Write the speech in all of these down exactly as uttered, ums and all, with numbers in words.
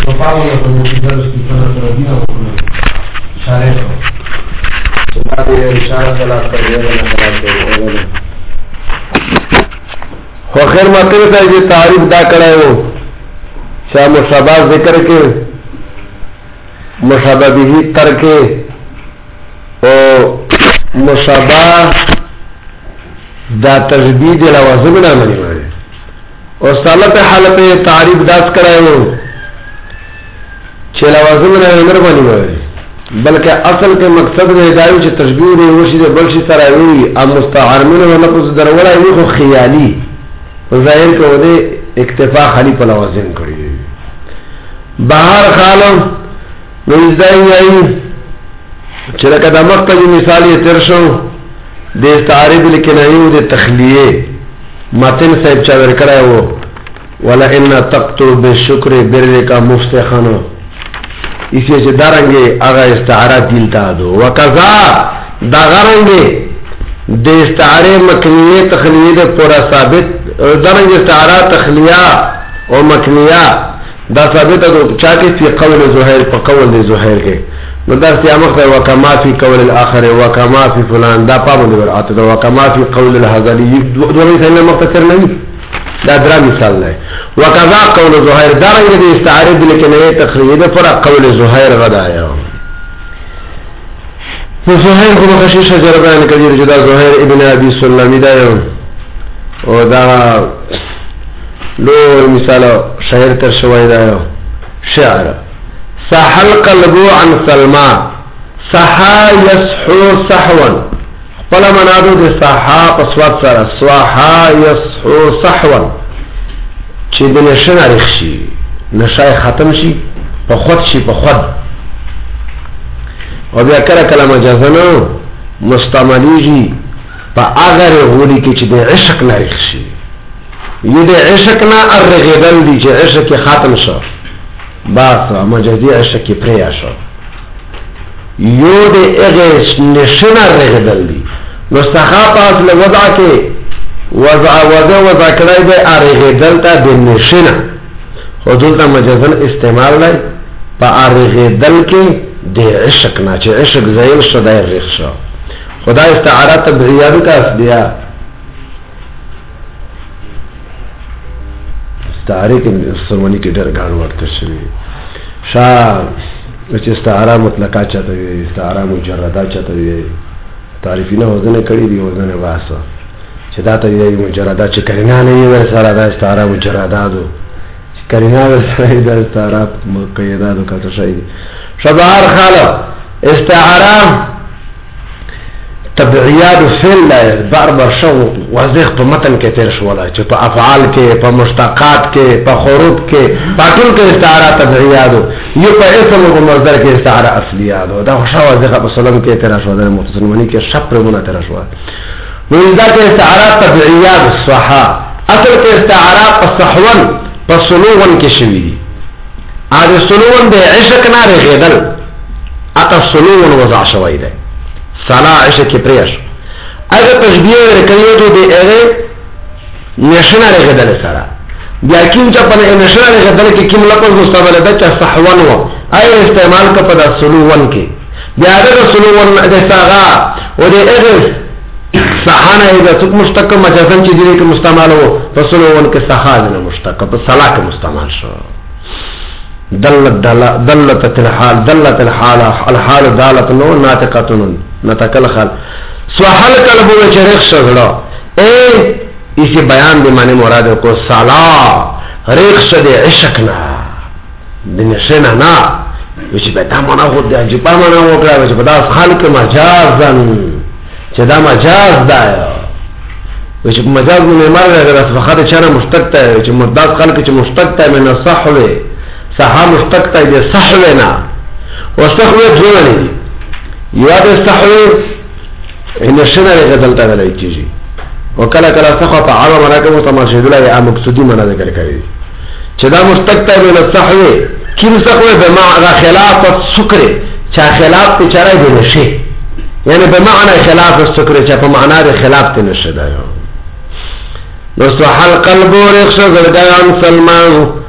Papalo la comunità scritta tradina o Shareto. Share la tradina خو خیر مطلب ته چې تعریف دا کړی وو چې مشابه ذکر کې مشابه به ترک او مشابه دا تجدید لوازم نه مني او صالح حالت تعریف داس کړی وو چې لوازم نه نه مني بلکې اصل کې مقصد دی دا چې تشبیه دی وشي د بل شي سره وي او مستعار منه لفظ درولای وي خو خیالي ظاهر کو دے اکتفا خالی په لوازم کړی بهر خالم نوځای ای چې لکه د مقتضی مثال یې تر شو د تعریف لکنایو د تخلیه متن صاحب چا ور کړای وو ولا ان تقتو بالشکر برک مفتخنا اسی چې دارنګي هغه استعاره دلتا دو وکذا دا غرنګي د استعاره مکنیه تخلیه د پورا ثابت درنګ استعاره تخلیه او مکنیه دا ثابت ده چا کې په قول زهير په قول د زهير کې نو دا سیامه وکما فی قول الاخر وکما فی فلان دا پابند ورته ده وکما فی قول الهذلی دوه څنګه مختصر نه دا درا مثال دی وکذا قول زهير درنګ د استعاره د مکنیه تخلیه د پورا قول زهير غدایا زهير خو مخشي شجره بیان کړي چې دا زهير ابن ابي سلمي دا یو او دا لو مثال شاعر تر شوی دا یو شعر سحل قلبو عن سلمى صحا يصحو صحوا فلا منادو د صحا پسوات سره صحا يصحو صحوا چې د نشنه رخصي نشای ختم شي په خود شي په خود او بیا کله کله مجازنه مستعملیږي په اگر غوړي کې چې د عشق نه رخصي یی د عشق نه ارغیدل دي چې عشق ختم شو بس مجازي عشق کې پریا شو یو د هغه نشنه رغیدل دي نو صحابه اصل وضع کې وضع وضع وضع کړای به ارغیدل ته د نشنه حدود مجازن استعمال لای په ارغیدل کې د عشق نه چې عشق زایل شو دای رخ شو خدا استعاره تبعیه کا اصلیا استعاره کې سرمنی کې ډېر غاڼ ورته شوی شا چې استعاره مطلقه چاته وي استعاره مجرده چاته وي تعریفینه وزن کړی دی وزن واسه چې دا ته وي مجرده چې کرینا نه وي سره دا استعاره مجرده دو چې کرینا سره دا استعاره مقیده دو کته شي شبار خاله استعاره تبعیات فعل لا بار بار شو واضح په متن کې تیر شو ولا چې په افعال کې په مشتقات کې په حروف کې په ټول کې استعاره تبعیات یو په اسم او مصدر کې استعاره اصلیات دا شو واضح په سلام کې تیر شو د متصنمنی کې شپ رونه تیر شو نو دا کې استعاره تبعیات صحا اصل کې استعاره په صحون په سلوون کې شوی دي اده سلوون د عشق نه رغیدل اته سلوون وضع شوی دی سالا عشق پریش اگر تشبیه ورکیو تو دی اغه نشنه رغدل سره بیا کیم چې په نشنه رغدل کې کیم لفظ مستعمل ده چې صحون و اي استعمال کا په سلوون کې بیا د سلوون د ساغا او د اغه صحانه اذا څوک مشتق مجازن چې دی کې مستعمل وو په سلوون کې صحانه مشتق په صلا کې مستعمل شو دلت دلت الحال دلت الحال الحال دالت نو ناطقه نتکل خل سوحل قلبو میں چرخ شغلو اے اسی بیان دی معنی مراد کو سالا ریخ دے عشقنا دنشنا نا وچی بیتا منا خود دی عجبا منا وکرا وچی بدا خالق مجازن چی دا مجاز دایا وچی مجاز من امار اگر اسفخات چانا مشتق تا ہے وچی مرداد خالق چی مشتق تا ہے من صحوے صحا مشتق تا ہے دی صحوے نا وصحوے جوانی دی یواد استحوی نشنه غدلتا ویلای کیږي او کله کله صحه په عامه معنا کې متماشید لای عام مقصودی معنا ذکر کوي چې دا مشتق ته من الصحوی کیم صحوی به معنی خلاف السکر چا خلاف په چاره دی نشي یعنی به معنی خلاف السکر چا په معنا د خلاف ته نشي دا نو سحل قلب ورخص زړګان سلمان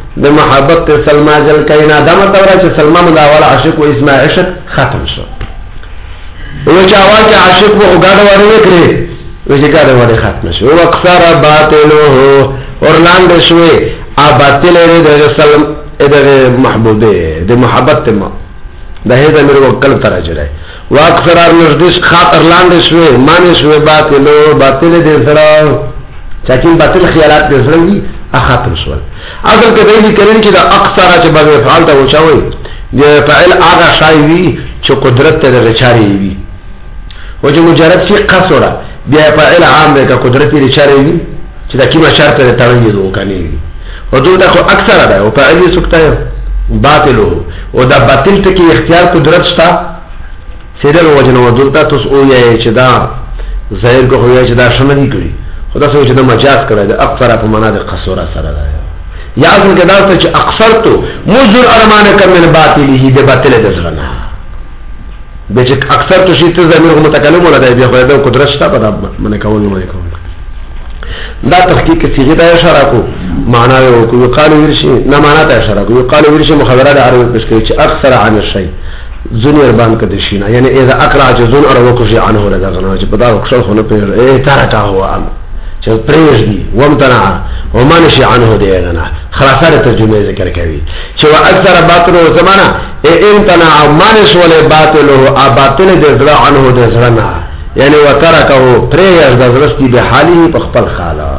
د محبت سلمہ جل کینا دا مطلب چې سلمہ دا والا عاشق و اسماء عشق ختم شو و چې اول کې عاشق و غاډه وره وکړي و چې غاډه وره ختم شو او اکثر باطله اور لاندې شوې ا باطل لري د سلم د محبوب د محبت ما د هدا مې وکړ تر اجره و اکثر نزدیش خاطر لاندې شوې معنی شوې باطله باطل دې سره چې باطل خیالات دې سره وي ختم شول اصل کې دې کړي چې دا اکثر چې به فعال ته وچاوي د فعل هغه شای وي چې قدرت ته رچاري وي او چې مجرد شي قصوره بیا فعل عام دی که قدرت لري چاري وي چې دا کیما شرط ته تړلې دوه کني او دا خو اکثر ده او فعل یې سکتا باطل او دا باطل ته کې اختیار قدرت شته سیدل وجنه ودلته تاسو او یې چې دا ظاهر کو هویا چې دا شمنی کړی خدا سوچ چې د مجاز کړی د اکثر په معنا د قصوره سره ده یا اصل کې دا چې اکثر تو مزر ارمانه کم من باطله د باطل د زړه د چې اکثر تو شي ته زمير متکلم ولا دی بیا خو د قدرت شته په من کول نه کول دا تحقیق صيغه د اشاره کو معنا یو کو قالو ورشي نه معنا ته اشاره کو قالو ورشي مخبره د عربی پس کوي چې اکثر عن الشيء زنیر بان کده شینا یعنی اذا اقرا جزون اور وکشي عنه رضا غنا چې پتا وکړ خو نه پیر اے تارکا هوا چې پریش دی ومتنع ومانشي عنه دی غنا خلاصه ترجمه ذکر کوي چې وا اکثر باطل او زمانہ اے امتنع مانش ول باطل او باطل د زړه عنه د زړه نه یعنی وترکه پریش د زړه په حالي په خپل خاله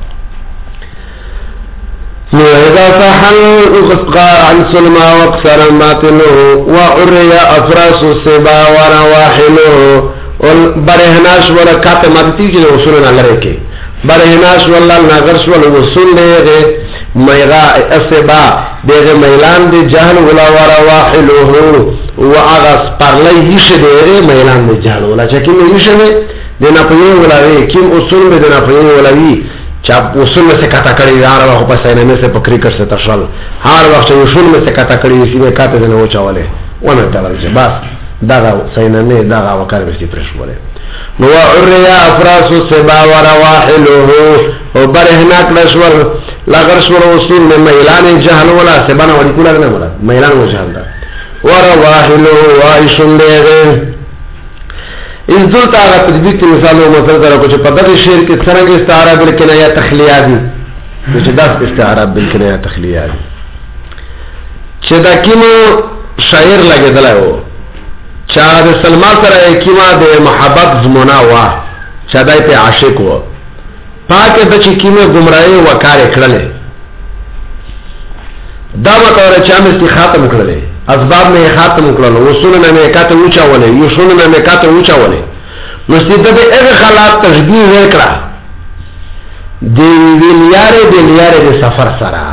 نو اذا صحل اغسقا عن سلمى واكثر باطله وعري افراس السبا ورواحله والبرهناش ورکات مدتی کی اصولنا لرے کے برهناش والله ناغرش ول وصول له ميغا اسبا دغه ميلان دي جهل ولا ورواحله واغس پرلي هيشه دي ميلان دي جهل ولا چې کوم هيشه دي نه پوي ولا وي کوم اصول به نه پوي ولا وي چا اصول میں سے کاتا کړی یار واخ په سینې میں سے په کرکټ سے تشل هر وخت اصول میں سے کاتا کړی سی میں کاته نه وچاوله ونه تعالی چې بس دا سینې نه دا وکړ به پرش وله نو عریا افراس السبا ورواحله او برهنا کلشور لاغرشور اصول میں میلان جهل ولا سبانه وړي کوله نه ولا میلان و جهل دا ورواحله وایشن له اس دو تاغا تجدید کی مثالوں مثال کرو کچھ پدر شیر کے سرنگ استعارہ بالکنایہ تخلیہ دی کچھ دس استعارہ بالکنایہ تخلیہ دی چھ دا کیمو شاعر لگے دلائی ہو چاہ دے سلمان سر ایکیما دے محبت زمونا ہوا چاہ دائی پہ عاشق ہوا پاکے بچی کیمو گمرائی وکار اکڑلے دا مطور چاہم اس کی خاتم اکڑلے اسباب میں خاتم کړل وصولنا میں کاته اوچا ولې یوشولنا میں کاته اوچا ولې نو ستې د هغه حالات تشبیه وکړه دی ویلیاره دی لیاره د سفر سره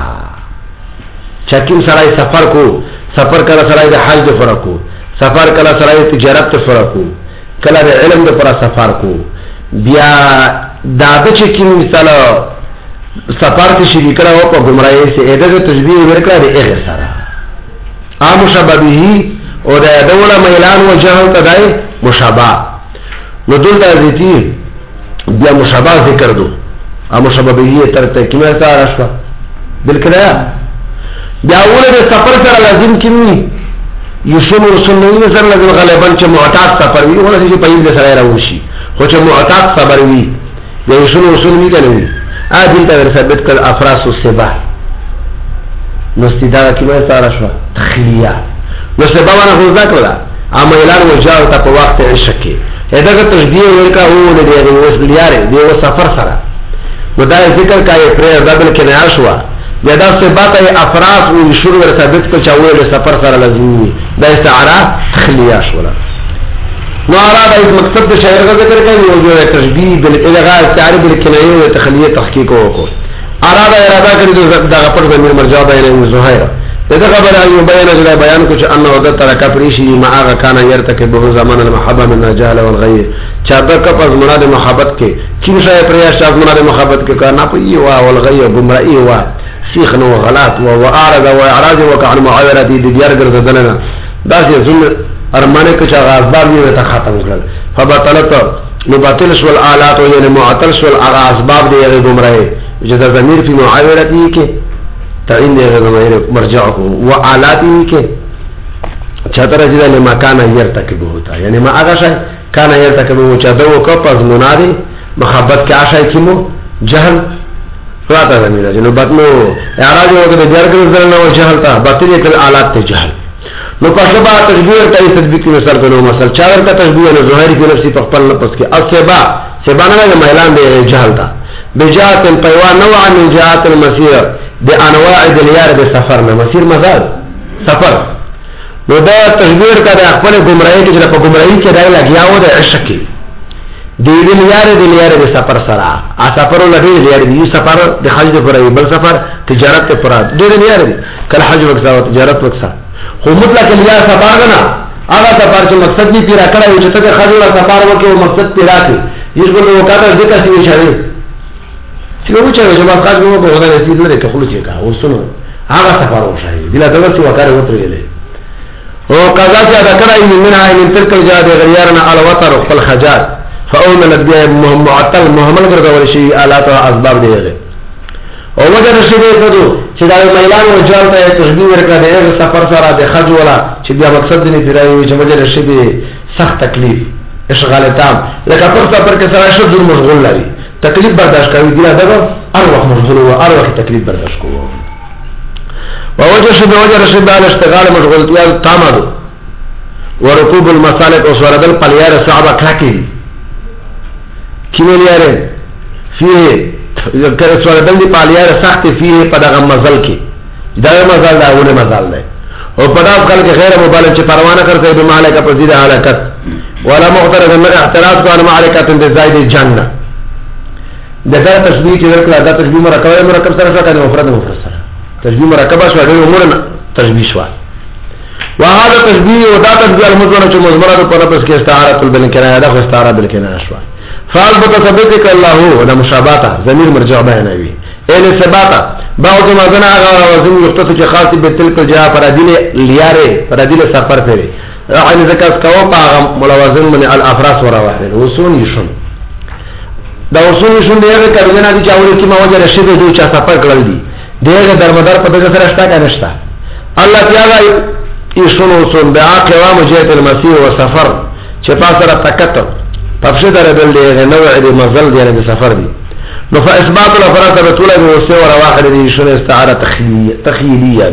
چکیم سره سفر کو سفر کله سره د حج د فرق کو سفر کله سره د تجارت د فرق کو کله د علم د پر سفر کو بیا دا د چکیم مثال سفر کې شریک کړه او په گمراهی سه دغه تشبیه ورکړه د هغه سره ا مشابهه او د دوله میلان و جهل تدای مشابه نو دلته ذاتی بیا مشابه ذکر دو ا مشابهه تر تکمه سره شو بالکدا بیا اول د سفر سره لازم کیږي یوسف رسول الله سره لازم غالبا چې معتاد سفر وي ولې چې په دې سره راوشي خو چې معتاد سفر وي یوسف رسول الله کنه ا دې ته ثابت کړ افراس السبا نو استداره کې مې سره شو تخلیه نو سبا باندې خو ذکر ده اما اعلان وجاو ته په وخت عشق کې دغه تشبیه ورکا و نه دی د وسلیاره دی و سفر سره ودا ذکر کای پر دبل کې نه عاشوا یا دا سبا ته افراس او شروع ور ثابت کو چاوي د سفر سره لازمي دا استعاره تخلیه شو نو اراده د مقصد د شاعر ذکر کوي او جو تشبیه بل الغاء استعاره بالکنایه او تخلیه تحقیق وکړو اراده اراده کړی دغه پر زمير مرجع بین زهير دغه خبر ایو بیان جلا بیان کو چې انه د ترکا پریشی ما هغه کان يرتکب به زمان المحبه من الجهل والغي چا د کپز مراد محبت کې کین شای پریا شاف مراد محبت کې کار نه پي وا والغي گمراهي وا سیخ نو غلط و واعرض و اعراض وكان معاوره دي دیار ګرځدلنه دا چې زم ارمانه کې چې اسباب یې ته ختم کړل فبطلت مباطل شو الالات یعنی معطل شو الاسباب دي گمراهي جدا ضمیر فی معاورتی کې تعین دی ضمیر مرجع کو وعلاتی کې چتر جدا لما کان يرتکب ہوتا یعنی ما هغه شی کان يرتکب و چا دو کو پس منادي محبت کې آشای کیمو جهل راته زمينه جنو بطنو اعراض وګړي جرګ زرنه او جهل تا بطریه الالات ته جهل نو پښبا تشبیه ته تطبیق مثال کولو مثال چا ورته تشبیه له ظاهری په نفسي په خپل لپس کې اسبا سبانه نه ميلان دی جهل تا بجات الطيوان نوع من جهات المسير بانواع دليار بالسفر نه مسير مزال سفر نو دا تشبیه کړه خپل گمراهی کې چې په گمراهی کې راي لګیاو د عشق کې دی دليار دليار بالسفر سره ا سفر لري دليار دی سفر د حج پر بل سفر تجارت پر دی دليار دی کله حج وکړه او تجارت وکړه خو مطلق لیا سفر نه هغه سفر چې مقصد دی پیرا کړی چې ته حج ولا سفر وکړو مقصد پیرا کې یوه ګل وکړه ذکر سی شوی چې وو چې جواب خاص وو په هغه رسید لري که خلک یې کا وسونو هغه سفر وشای دی لا دغه څه وکړه وترېلې او قضا چې دا کړای منها من تلك الجاد غيرنا على وتر فالخجات فاومنت بها معطل محمل ګرځول شي آلات او اسباب دیغه او وجه رشیدې کړو چې دا ميلان او جال ته تشبيه ورکړه د سفر سره د حج ولا چې بیا مقصد دی پیراوي چې وجه رشیدې سخت تکلیف اشغال تام لکه پر سفر کې سره شو ډیر مشغول لري تکلیف برداشت کوي دی دا هر وخت مشغول او هر وخت تکلیف برداشت کوي ووجه شو بوجه رشید على اشتغال مشغولتیا تامدو ورکوب المسالک او سوردل پلیار صعبه کاکی کیمه لیاره فیه که سوردل دی پلیار سخت فیه پا داغم مزل کی داغم مزل دا اونه مزل دا او پداف خلق غیر مبالغ چه پروانه کرتے بمعلقه پزید حالکت ولا مخترق من اعتراض کو ان معلقه تند زائد جنه دغه تشبیه چې ورکړه دا تشبیه مرکب مرکب سره شو کنه مفرد مفرد سره تشبیه مرکبه شو د امور تشبیه شو وهذا تشبیه او دا تشبیه المذمره چې مذمره په پس کې استعاره بالکنایه دا خو استعاره بالکنایه شو فعل بتثبتك الله هو دا مشابهه ضمیر مرجع بیانوي اله ثباتا بعض ما زنا غیر وزن یختص چې خاص به تلک جا فرادیل لیاره فرادیل سفر پره يعني ذکر کاو په ملوازم من الافراس ورا واحد وسون يشون دا وسون يشون دغه کړه نه دي چې اول کې ما وجه رشید دوی چا سفر کړل دي دغه درمدار په دغه سره شتا کا نشتا الله تعالی يشون وسون بعاقه ومجيت المسير وسفر چې پاسره تکت تفسیر دربل دغه نوع دي مزل دي نه سفر دي نو فاثبات الافراس بتوله وسو ورا واحد دي يشون استعاره تخيليه تخيليه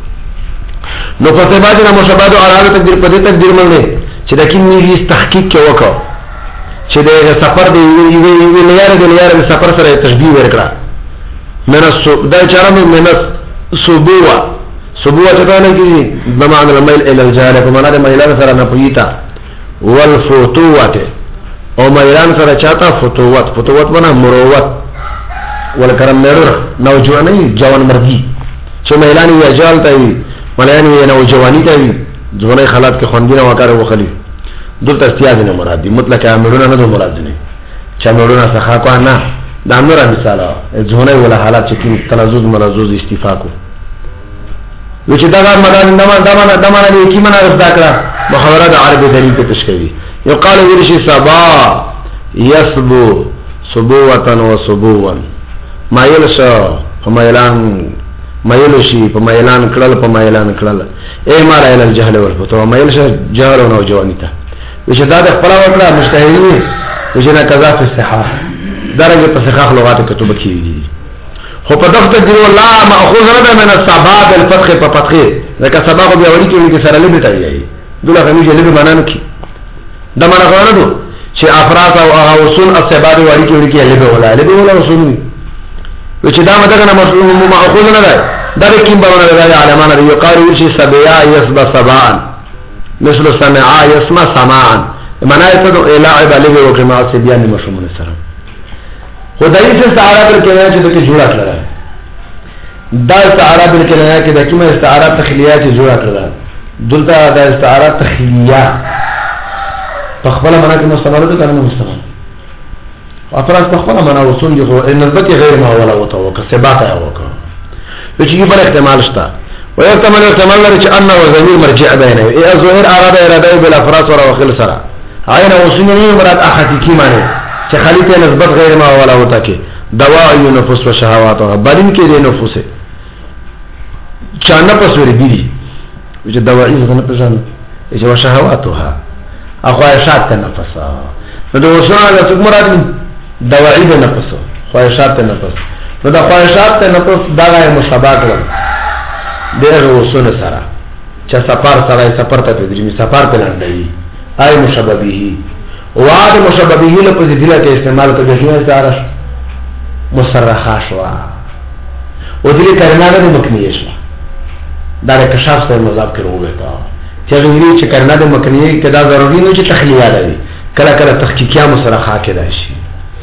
نو په سبا د مشابهت او علاوه تقدیر په دې تقدیر باندې چې د کیم نیوی تحقیق کې وکړو چې د سفر دی وی لیاره د لیاره د سفر سره تشبیه ورکړه منس دا چارم منس سبوه سبوه څه ته نه کیږي د معنی المیل ال الجهل په معنی د میلان سره نه پویتا والفتوه او میلان سره چاته فتوت فتوت معنا مروت ولکرم مرر نوجوانی جوان مرګي چې میلان یې اجال ته ملایان وی نو جوانی ته وی ځونه خلات کې خوندینه وکړه وخلی دلته استیاز نه مراد دي مطلق امرونه نه مراد دي چې امرونه څخه کو نه د امره مثال ځونه ولا حالات چې تلزوز ملزوز استفاقو وچ دا مراد دمه دمه دمه نه کی منه ذکر محاوره د عربي دلیل په تشکوي یقال ورشي صبا يسبو سبوه وسبوا ما يلشا فميلان مایل شي په مایلان کړل په مایلان کړل اے مال ال الجهل والفتوى مایل شي جهل او جوانی ته چې دا د خپل وکړه مستحیل چې نه قضا په صحه درجه په صحه لغات کتب کیږي خو په دغه دی لا ماخوذ نه من السباب الفتح په فتح ځکه سبب بیا وړي کې سره لبي تایي دغه غوږی لبي معنی کی دا معنی غواړو چې افراط او اصول السباب وړي کې لبي ولا لبي ولا اصول وچ دا مدغه نه ماخوذ نه ده دا کوم باندې راځي علماء دی یقارو شي سبيا يسبا سبان مثل سمعا يسمع سماعا معنی ته الى عباله وکما سبيان مشمول سره خدای سے استعاره بالکنایه چې دغه جوړه کړل دا استعاره بالکنایه کې د کومه استعاره تخلیه چې جوړه کړل دلته دا استعاره تخلیه په خپل معنا کې مستمر ده کنه مستمر افراز په خپل معنا وصول دي خو ان البته غیر ما ولا وتوقع ثبات یا وکړه چې بل احتمال شته ويحتمل احتمال لري چې انه ضمير مرجع بينه اي ظاهر اراده اراده بالافراز ورا سره عین وصول نه مراد حقيقي معنی چې خلیته نسبت غیر ما ولا وتا کې دواء النفوس و شهوات او بدن کې د نفوس چا نفس ورې دي چې دواعي نه پېژنه چې وشهواتها اخوایشات ته نفس نو د وسونه له څوک مراد دواعي د نفس خواهشات ته نفس نو د خواهشات ته نفس دا غي مشابه کړل دغه وسونه سره چې سفر سره سفر ته درې سفر په لاندې آی مشابه به وعد مشابه به له په دې ته استعمال کوي چې سره مصرحه شوا او دې کرنا د مکنیه شوا دا د کشاف سره مذاب کې وروه تا چې غوړي چې کرنا د مکنیه کې دا ضروري نه چې تخلیه لري کله کله تحقیقیا مصرحه کې راشي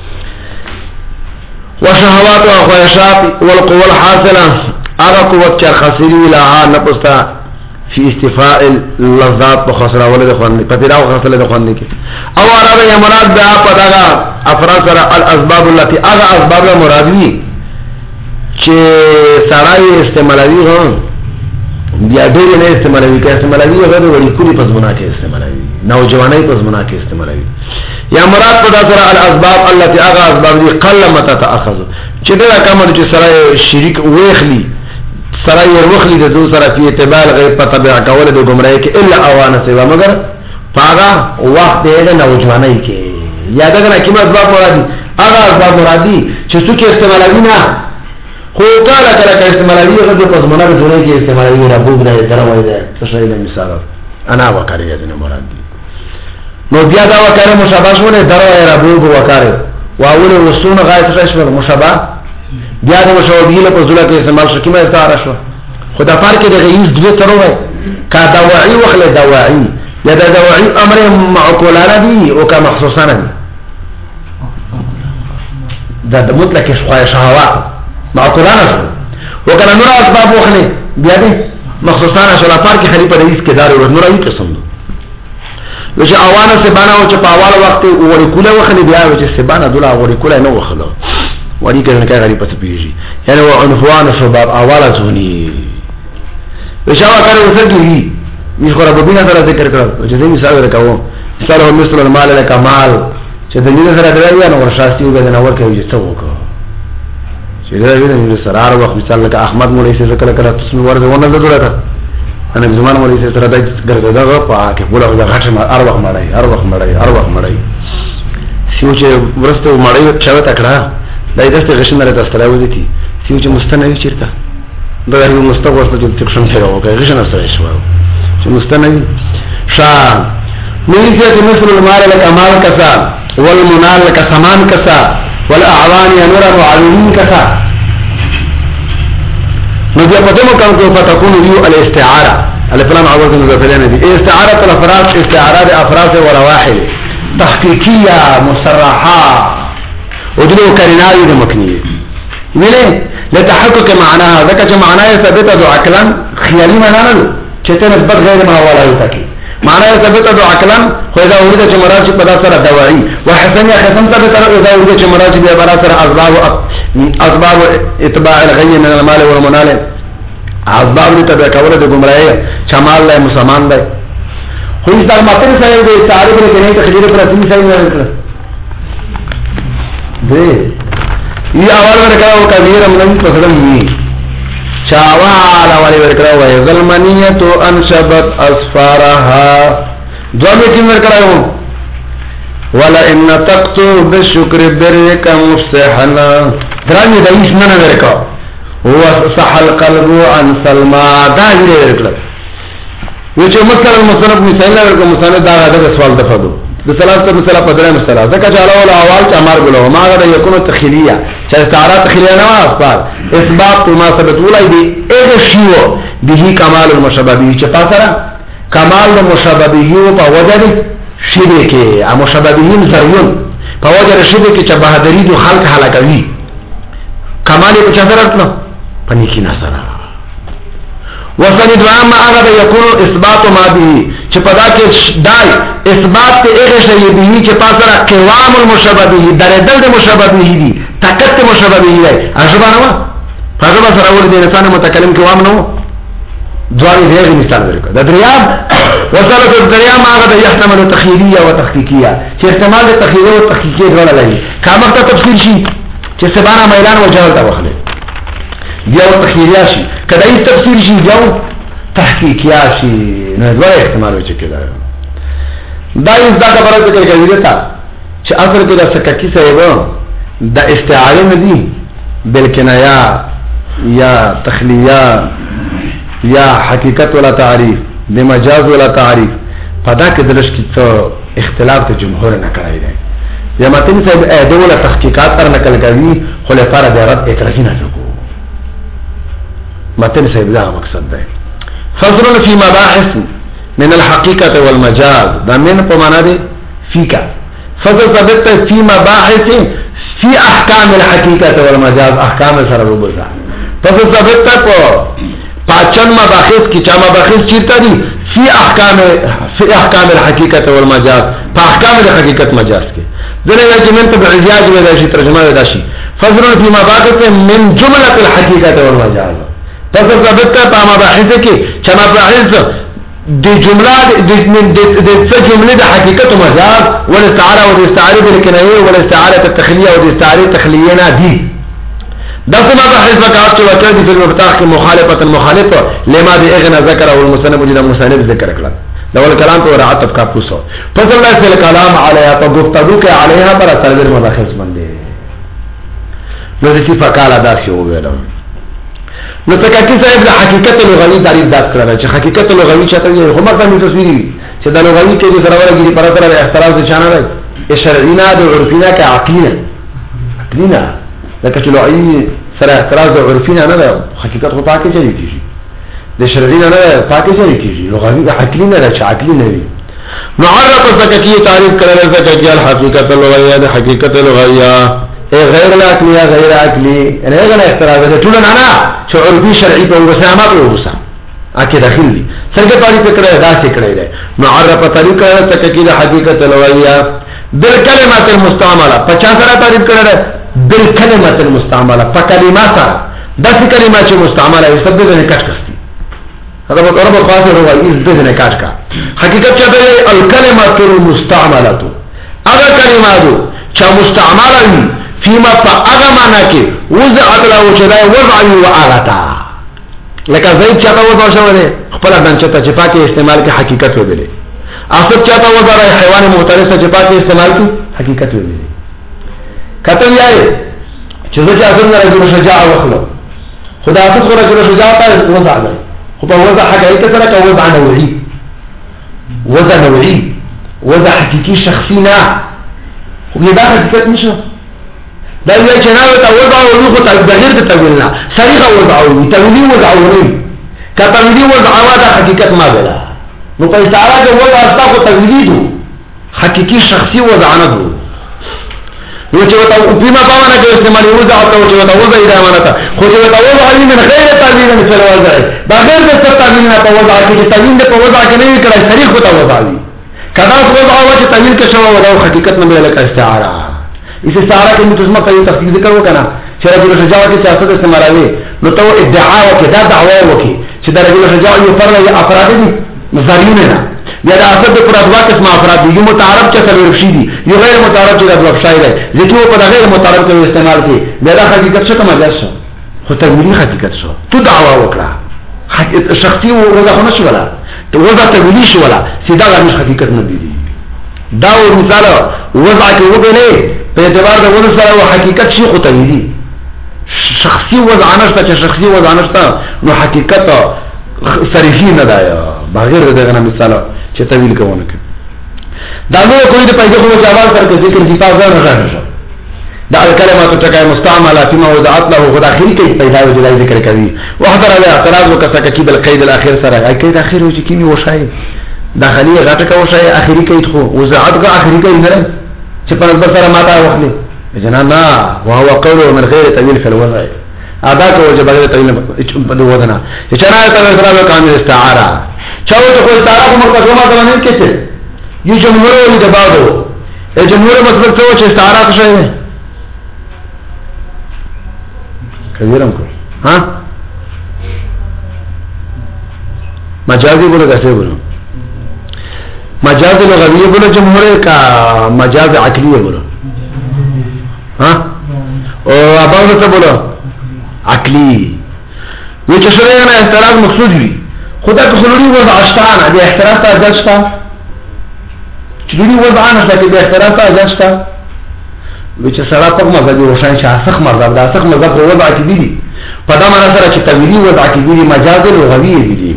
وشهوات و خواهشات والقوة الحاصلة اغا قوت چا خسری لها نفستا فی استفاء اللذات بخسرہ ولد خواندی پتیراو خسر لد خواندی کی او عرابه یا مراد بیا پد اغا افراد سر الاسباب اللتی اغا اسباب مرادوی چه سرائی استعمالوی ہون بیا دیر نه استعمالوی که استعمالوی اغا دو وڑی کلی پزمنا کے استعمالوی نوجوانی پزمنا کے استعمالوی یا مراد پدا سره الاسباب التي اغا اسباب دي قل متى تاخذ چې دا کوم چې سره شریک وېخلی سره یې وېخلی د دو سره په اعتبار غیر پته به کول د گمراهی کې الا اوانه سیوا مگر پاغا وخت دې نه نوجوانی کې یاد کړه کوم اسباب مرادي اغا اسباب مرادي چې څوک استعمالوي نه خو کله کله کې استعمالوي هغه په زمانه کې جوړه کې استعمالوي ربوب نه دروي ده څه شي له مثال انا وکړی دې مرادي نو بیا دا وکړه مشابه شونه دروي ربوب وکړي واول وسونه غایت شوه مشابه بیا د مشابه له په ځله کې استعمال شو کیمه استعاره شو خدا فرق دی غیز دوه تروي کا دواعي وخل دواعي یا دا دواعي امر معقولانه دي او کا مخصوصانه دي دا د مطلق شهوات معقولانه شو وکړه نور اسباب وخل بیا دي مخصوصانه شو لا فرق خلیفہ رئیس کې دار او نور یو قسم دي وجه اوانه سے بانا او چې په اول وخت وړي کوله وخلي بیا چې سبانه دوله وړي کوله نه وخلو وړي کنه کې غریب پته پیږي یعنی و عنفوان شباب اوله زونی وشاو کړو وسګي می خو رب بنا سره ذکر کړو چې دې مثال ورکاو مثال هو مثل المال له کمال چې دې سره دریا نو ورشاستی وګد نه ورکوي چې څه وکړو چې دا ویني سره وخت مثال لکه احمد مولوی سره کله کله تاسو ورته ونه درته انا زمان مولوی سره دا ګرځي دا په کې بوله دا غټه ما ار وخت مړای ار وخت مړای ار وخت مړای سیو چې ورسته مړای چا تکړه دای دسته غشنه راته ستراو دي سیو چې مستنوي چیرته دا یو مستغور ته چې څنګه څنګه وکړي غشنه سره شو چې مستنوي شان مولوی چې مثل المال لکمال کسا والمنال لکسمان کسا والاعوان نور معاونين کسا نو بیا په دمو کم کو فتكون یو الاستعاره الفلام عوض المذکرین دي استعاره الافراد استعاره افراد ورواحل تحقیقیه مصرحه ودلو کرناوی د مکنیه ویله لتحقق معناها ذکر چې معناه ثابته دو عقلا خیالي معنا نه چې ته نسبت غیر ما ولا یتکی معناه ثابته دو عقلا خو دا ورته چې مراد په داسره دواعي وحسن یا حسن ثابته دا ورته چې مراد به برابر اسباب اسباب اتباع الغي من المال والمنال اسباب تبع کول د گمراهی شمال له مسلمان دی خو دا ماته سره د تعریف لري نه تخدیر پر اصلي ځای نه کړ دی ی اول ورکاو کبیر من پسدم وی چاوالا والی ورکاو وی ظلمانیت انشبت اسفارها دومی تیم ورکاو ولا ان تقتو بالشکر برک مفسحنا درانی دایش من ورکاو هو صح القلب عن سلمى دا یې ورکړه و چې مثلا مصنف مثال ورکړه مصنف دا غاډه سوال دفعو د ثلاثه مثلا په درې مثلا ځکه چې اول اول چې امر بلو ما غاډه یکونو تخلیه چې تعالی تخلیه نه واسطه اثبات ما ثبت ولای دی اګه شیو به کمال المشببه چې پاسره کمال المشببه په وجه شیبه کې ا مشببهین زریون په وجه شیبه کې چې بهادری دو خلق هلاکوي کمال په چدرت نو پنی کی نصرا وصل دوام هغه د یکونو اثبات ما به چې پدا کې دای اثبات ته هغه شی به چې پاسره قوام المشببه درېدل د مشببه دي طاقت مشببه دي اشبانه ما فاجبه سره ور دي انسان متکلم قوام نو دواري دغه مثال ورکړه د دریاب وصلت الدریاب هغه د يحتمل تخیلیه او تحقیقیه چې احتمال د تخیلیه او تحقیقیه ډول لري کومه ته تفصیل شي چې سبانه میدان وجهل تا وخله بیا ورته خیریا شي کله ای تفسیر شي بیا تحقیقیا شي نو دوه احتمال وي چې کېدای دا یې دا خبره ذکر کوي تا چې اصل کې د سککی صاحب د استعاره ندي بالکنایا یا تخلیه یا حقیقت ولا تعریف بمجاز ولا تعریف پدا کې دلش کې څو اختلاف ته جمهور نه کړی دی یا متن صاحب اې دوله تحقیقات پر نقل کوي خو لپاره د رد اعتراض نه وکړو متن صاحب دا مقصد دی فصل فی مباحث من الحقيقه والمجاز دا من په معنا دی فیکا فصل ثابت فی مباحث فی احکام الحقيقه والمجاز احکام سره وبځه فصل ثابت په پاچن مباحث کی چا مباحث چیرته دي فی احکام فی احکام الحقيقه والمجاز په احکام الحقیقت مجاز کې ځنه چې من ته اعجاز ودا شي ترجمه ودا شي فصل فی مباحث من جمله الحقيقه والمجاز فصل ثابت په مباحث کې چا مباحث د جمله د د جمله د حقیقت او مجاز والاستعاره او الاستعاره بالکنایه والاستعاره التخلیه او الاستعاره التخلیه نه دي دا څه مباحث وکړه چې وکړه د المفتاح کې مخالفه المخالفه لما دي اغنى ذکر او المصنف جدا مصنف ذکر کړل دا ول کلام په رعاتب کا پوسو فصل الله سل کلام علیها په گفتگو کې علیها پر اثر ور مباحث باندې نو د صفه کال ادا شي وګورم نو څنګه چې صاحب د حقیقت لغوي تعریف دات کړل چې حقیقت لغوي چاته یو هم باندې تصویري چې د لغوي کې د سره ورګي پر اثر احتراز چانه راځي شرعینا د عرفینا کې عقلینا عقلینا لکه چې لغوي سره احتراز د عرفینا نه ده حقیقت خو پاکه چي کیږي د شرعینا نه پاکه چي کیږي لغوي عقلینا نه چې عقلی نه وي معرف زکه تعریف کړل زکه الحقیقت لغویه د حقیقت لغویه غیر العقلی غیر عقلی یعنی غیر احتراز ده ټول نه نه چې عرفي شرعي په وسامه په وسه اکه داخل دي څنګه تعریف کړل دا څه کړی دی معرف طریقه زکه د حقیقت لغویه بالکلمات المستعمله پچا سره تعریف کړل بالکلمات المستعمله فکلمات دا څه کلمات چې مستعمله یې سبب نه کټ کستي هغه په اوربه خاصه راوي دې نه کټ کا حقیقت چې ده الکلمات المستعمله هغه کلمات چې مستعمله وي فيما فاغه معنا کې وضعت له وجدای وضعي واغتا لکه زید چاته وضع شوی دی خپل دنچه ته چې پاکي استعمال کې حقیقت ویلې اصل چاته وضع راي حیوان مختلف چې پاکي استعمال کې حقیقت ویلې کته یې چې زه چې اصل نه رجل شجاع وخلو خدا اصل خو رجل شجاع ته وضع نه خو په وضع حقیقت سره کې وضع نوعي وضع نوعي وضع حقيقي شخصي نه خو دا حقیقت نشو دا یې چې نه وتا وضع او نو ته بغیر د تویل نه صریح وضع او تویل وضع او نه کته ویډیو وضع او دا حقیقت ما بلا نو په استعاره کې وضع تاسو تویل دو حقيقي شخصي وضع نه دو نو چې وتا په ما باندې کې استعمال وضع او چې وتا وضع دا مانته خو چې وتا وضع من غیر تویل مثل وضع بغیر د تویل نه په وضع کې تویل په وضع کې نه کړای صریح وتا وضع وي کدا وضع او چې تویل کې شو وضع حقیقت نه بلا کې استعاره اس استعاره کې متسمه کوي تفصیل ذکر وکنه چې رجل شجاع کې سیاست استعمالوي نو ته ادعا وکړه دا دعوا وکړي چې دا رجل شجاع یو فرد یا افراد دي مزارین نه یا دا اصل د پرادوا قسم افراد دي یو متعارف چې سره رشي دي یو غیر متعارف چې د وبشای دی ځکه په غیر متعارف کې استعمال کوي دا حقیقت څه کومه ده خو تمویلی حقیقت شو تو دعوا وکړه حقیقت شخصي وضع نه شو ولا ته وضع تمویلی شو ولا سیدا غوښ حقیقت نه دي دا مثال وضع کې وګڼي په اعتبار د ونه سره او حقیقت شي خو تویلی شخصي وضع نشته چې شخصي وضع نشته نو حقیقت صریحي نه دی بغیر دغه مثال چې تویل کوونه دا نو کوئی د پیدا خو جواب سره ذکر دي تاسو نه راځي دا کلمات تکای مستعمله فيما وضعت له خدا اخر کې پیدا وجه ذکر کوي وحضر علی اعتراض وکړه کې بل قید الاخر سره اي قید اخر وجه کې وشای داخلي غټه کا وشای اخري کې خو وضعت کا اخري کې نه چې په نظر سره ماته وخلي جنا نه وهو قول من غير تويل في الوضع ادا کو چې بغیر تویل په ودنا چې چرای ته سره کامل استعاره چاو ته کوئی تعارف مرتضی ما نه کېته یو جمهور ولې دباو ای جمهور مطلب څه چې استعاره څه دی کبیرم کو ها مجازي بوله کیسے بولو مجاز لغوی بولو جمهور کا مجاز عقلی بولو ها او اباو څه بولو عقلی وی چې شریعه نه احتراز مقصود وي خدا که خلوری وضع اشتانه بیا احتراز تا اجاز شتا چلوری وضع نشتا که بیا احتراز تا اجاز شتا وی چې سړی پک مذهبي روشن شي اسخ مذهب دا اسخ مذهب په وضع کې دي په دا معنا سره چې تغییري وضع کې دي مجاز لغوي دي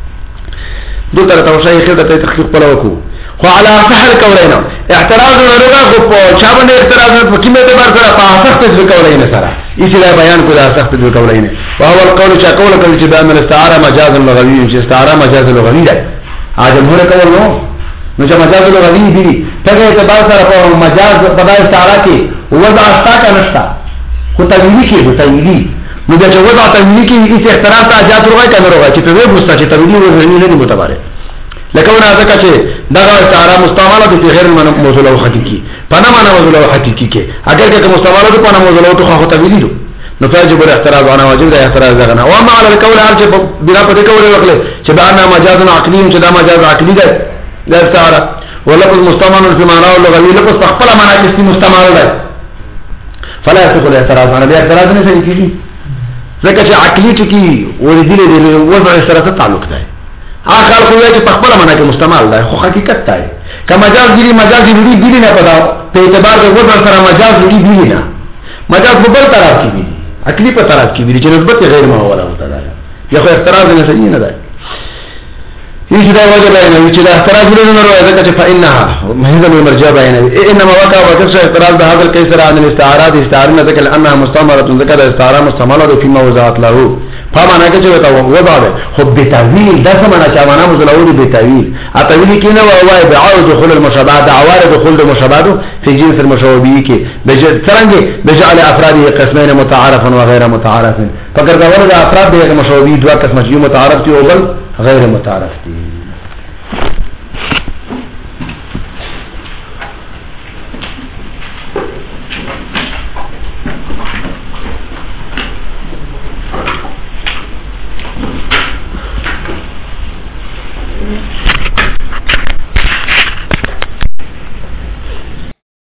دو تر توشای خدای ته تحقیق پلو وکړو خو علی صحر کولینا اعتراض ورغه خو په چا باندې اعتراض په کومه اعتبار سره په سخت ذکر کولینا سره اسی لا بیان کو دا سخت ذکر کولینا او اول قول چې قول کوي چې بان الاستعاره مجاز لغوي چې استعاره مجاز لغوي ده اجم هره کول نو نو چې مجاز لغوي دي په اعتبار سره په مجاز په استعاره کې وضع استا کا نشتا خو تغییری کې ده تغییری نو چې وضع تغییری کې هیڅ اعتراض ته اجازه ورغی کنه ورغی چې په وې مستچ تغییری ورغی نه دي متبره لکه ونه ځکه چې دغه استعاره مستعمله په غیر موصوله او حقيقي پنه معنا موصوله او حقيقي کې اگر که مستعمله په پنه موصوله او خو تغییری دو نو فاجب الاعتراض انا واجب ده اعتراض دغه او ما على القول هر چې بنا په دې کول وکړي چې دا نه مجاز عقلي چې دا مجاز عقلي ده د استعاره ولفظ مستعمل في معنى او لغوي لفظ خپل معنا کې مستعمل ده فلا يصح الاعتراض انا به اعتراض نه صحیح کیږي ځکه چې عقلي ټکی ورېدل دي وضع سره تعلق ده اخر خو یې په خپل معنا کې مستعمل ده خو حقیقت ده کما مجاز دي مجاز دي دي نه پدا په اعتبار د وضع سره مجاز دي دي نه مجاز په بل طرف کې دي عقلي په طرف کې دي چې نسبت غیر معوله وته ده یا خو اعتراض نه صحیح نه ده هیڅ دا وجه نه چې دا اعتراض نه راځي ځکه چې فإنها مهذا المرجع بينه انما وقع وكسر اعتراض بهذا الكيس عن الاستعارات استعاره ذكر انها مستعمله ذكر استعاره مستعمله في موضوعات له فمعنى کې چې وتا وضع ده خو بتاويل دا څه معنی چې معنا مزلول بتاويل اتویل کې نه وای بعود دخول المشابهات عوارض دخول المشابهات في جنس المشابه کې بجد څنګه بجعل افراده قسمين متعارفا وغير متعارف فکر دا ورته افراد د مشابه دوه قسم چې متعارف دي او بل غیر متعارف دي